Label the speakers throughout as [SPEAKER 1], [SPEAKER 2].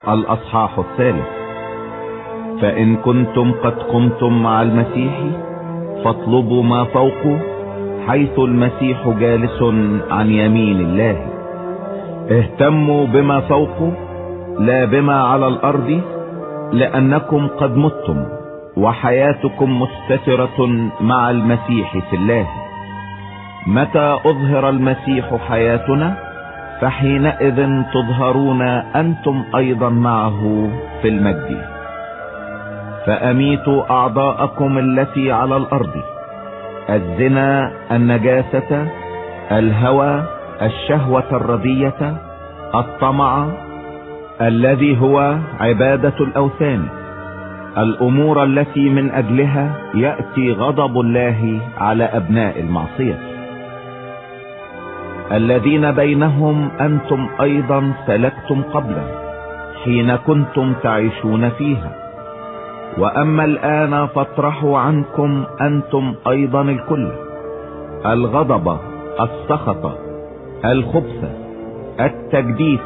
[SPEAKER 1] الأصحاح 3. فإن كنتم قد قمتم مع المسيح فاطلبوا ما فوق، حيث المسيح جالس عن يمين الله. اهتموا بما فوق لا بما على الأرض، لأنكم قد متم وحياتكم مستترة مع المسيح في الله. متى أظهر المسيح حياتنا فحينئذ تظهرون أنتم أيضا معه في المجد. فأميتوا أعضاءكم التي على الأرض: الزنا، النجاسة، الهوى، الشهوة الردية، الطمع الذي هو عبادة الأوثان، الأمور التي من أجلها يأتي غضب الله على أبناء المعصية، الذين بينهم أنتم أيضا سلكتم قبلا حين كنتم تعيشون فيها. وأما الآن فاطرحوا عنكم أنتم أيضا الكل: الغضب، السخط، الخبث، التجديف،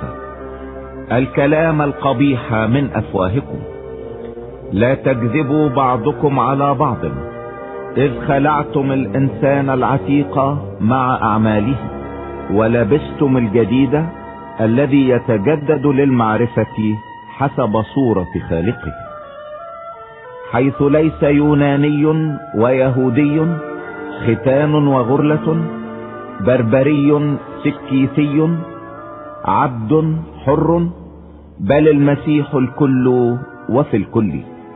[SPEAKER 1] الكلام القبيح من أفواهكم. لا تكذبوا بعضكم على بعض، إذ خلعتم الإنسان العتيق مع أعماله، ولبستم الجديد الذي يتجدد للمعرفة حسب صورة خالقه، حيث ليس يوناني ويهودي، ختان وغرلة، بربري سكيثي، عبد حر، بل المسيح الكل وفي الكل.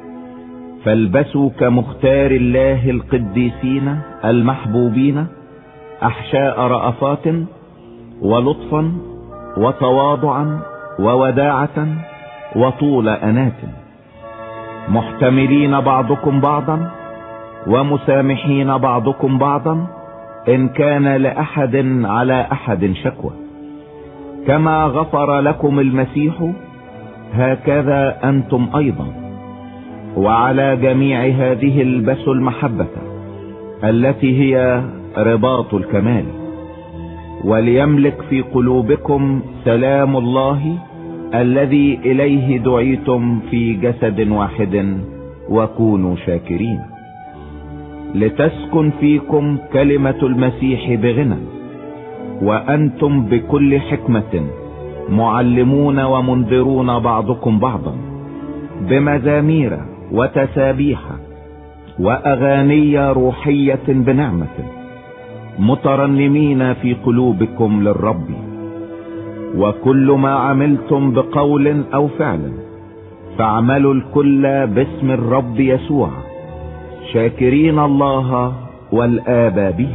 [SPEAKER 1] فالبسوا كمختار الله القديسين المحبوبين أحشاء رأفات ولطفا وتواضعا ووداعة وطول أنات، محتملين بعضكم بعضا ومسامحين بعضكم بعضا، إن كان لأحد على أحد شكوى. كما غفر لكم المسيح هكذا أنتم أيضا. وعلى جميع هذه البسوا المحبة التي هي رباط الكمال، وليملك في قلوبكم سلام الله الذي إليه دعيتم في جسد واحد، وكونوا شاكرين. لتسكن فيكم كلمة المسيح بغنى، وأنتم بكل حكمة معلمون ومنذرون بعضكم بعضا بمزامير وتسابيح وأغاني روحية بنعمة، مترنمين في قلوبكم للرب. وكل ما عملتم بقول أو فعل فاعملوا الكل باسم الرب يسوع، شاكرين الله والآب به.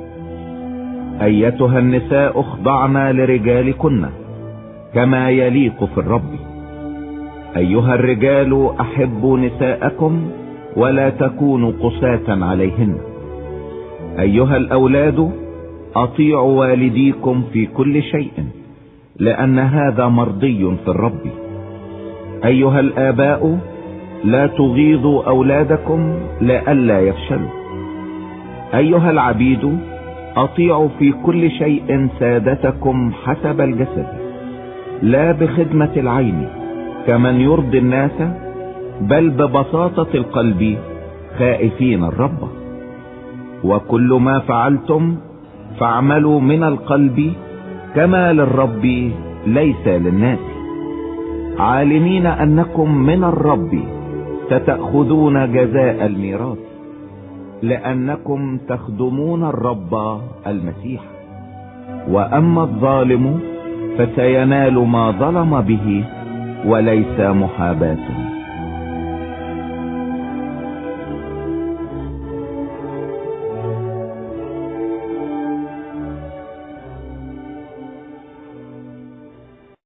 [SPEAKER 1] أيتها النساء اخضعن لرجالكن كما يليق في الرب. أيها الرجال أحبوا نساءكم ولا تكونوا قساة عليهن. أيها الأولاد أطيعوا والديكم في كل شيء، لأن هذا مرضي في الرب. أيها الآباء لا تغيظوا أولادكم لئلا يفشلوا. أيها العبيد أطيعوا في كل شيء سادتكم حسب الجسد، لا بخدمة العين كمن يرضي الناس، بل ببساطة القلب خائفين الرب. وكل ما فعلتم فاعملوا من القلب كما للرب ليس للناس، عالمين أنكم من الرب ستأخذون جزاء الميراث، لأنكم تخدمون الرب المسيح. وأما الظالم فسينال ما ظلم به، وليس محاباة.